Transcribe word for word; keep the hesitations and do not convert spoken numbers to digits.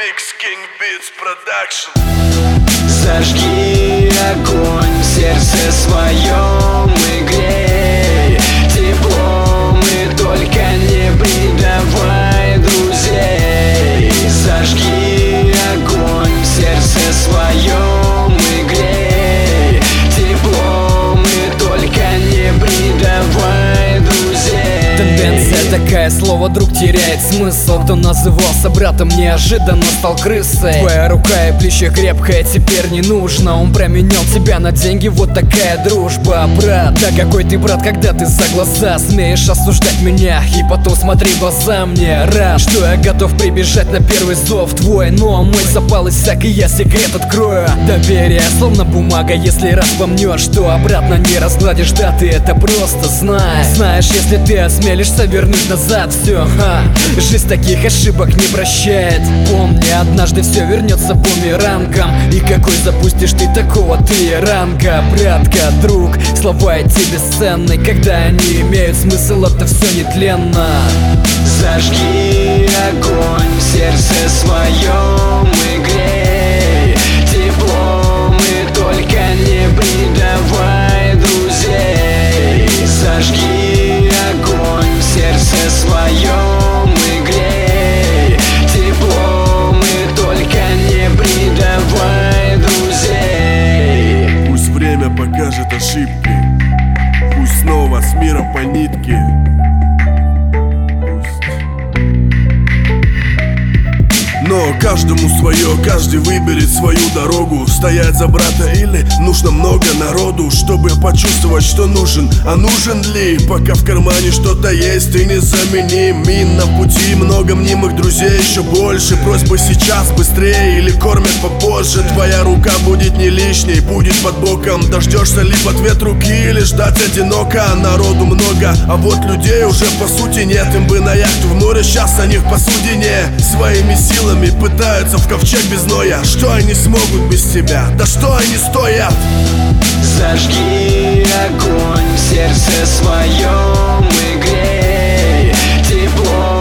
Mix King Beats Production. Зажги огонь в сердце своем и грей теплом, и только не предавай друзей. Зажги огонь в сердце своем и грей теплом, и только не предавай друзей. Тенденция такая, слово друг теряет смысл. Кто назывался братом, неожиданно стал крысой. Твоя рука и плечо крепкое теперь не нужно. Он променял тебя на деньги, вот такая дружба. Брат, да какой ты брат, когда ты за глаза смеешь осуждать меня, и потом смотри в глаза мне. Рад, что я готов прибежать на первый зов твой, но мой запал иссяк, и я секрет открою. Доверие словно бумага, если разбомнешь, то обратно не разгладишь. Да ты это просто знай. Знаешь, если ты осмелишься вернуть назад все, ха, жизнь таких ошибок не прощает. Помни, однажды все вернется бумерангом. И какой запустишь ты такого ты ранга? Братка, друг, слова эти бесценны, когда они имеют смысл, это все нетленно. Зажги огонь в сердце своем и грей теплом, и только не предавай друзей. Зажги огонь в сердце своем и грей теплом, и только не предавай друзей. Пусть время покажет ошибки, пусть снова с мира по нитке. Но каждому свое, каждый выберет свою дорогу. Стоять за брата или нужно много народу, чтобы почувствовать, что нужен, а нужен ли? Пока в кармане что-то есть, ты незаменим. Мин на пути, много мнимых друзей, еще больше. Просьбы сейчас быстрее или кормят попозже. Твоя рука будет не лишней, будет под боком. Дождешься либо ответ руки, или ждать одиноко. Народу много, а вот людей уже по сути нет. Им бы на яхту в море, сейчас они в посудине. Своими силами пытаются в ковчег без ноя. Что они смогут без тебя? Да что они стоят? Зажги огонь в сердце своем и грей тепло,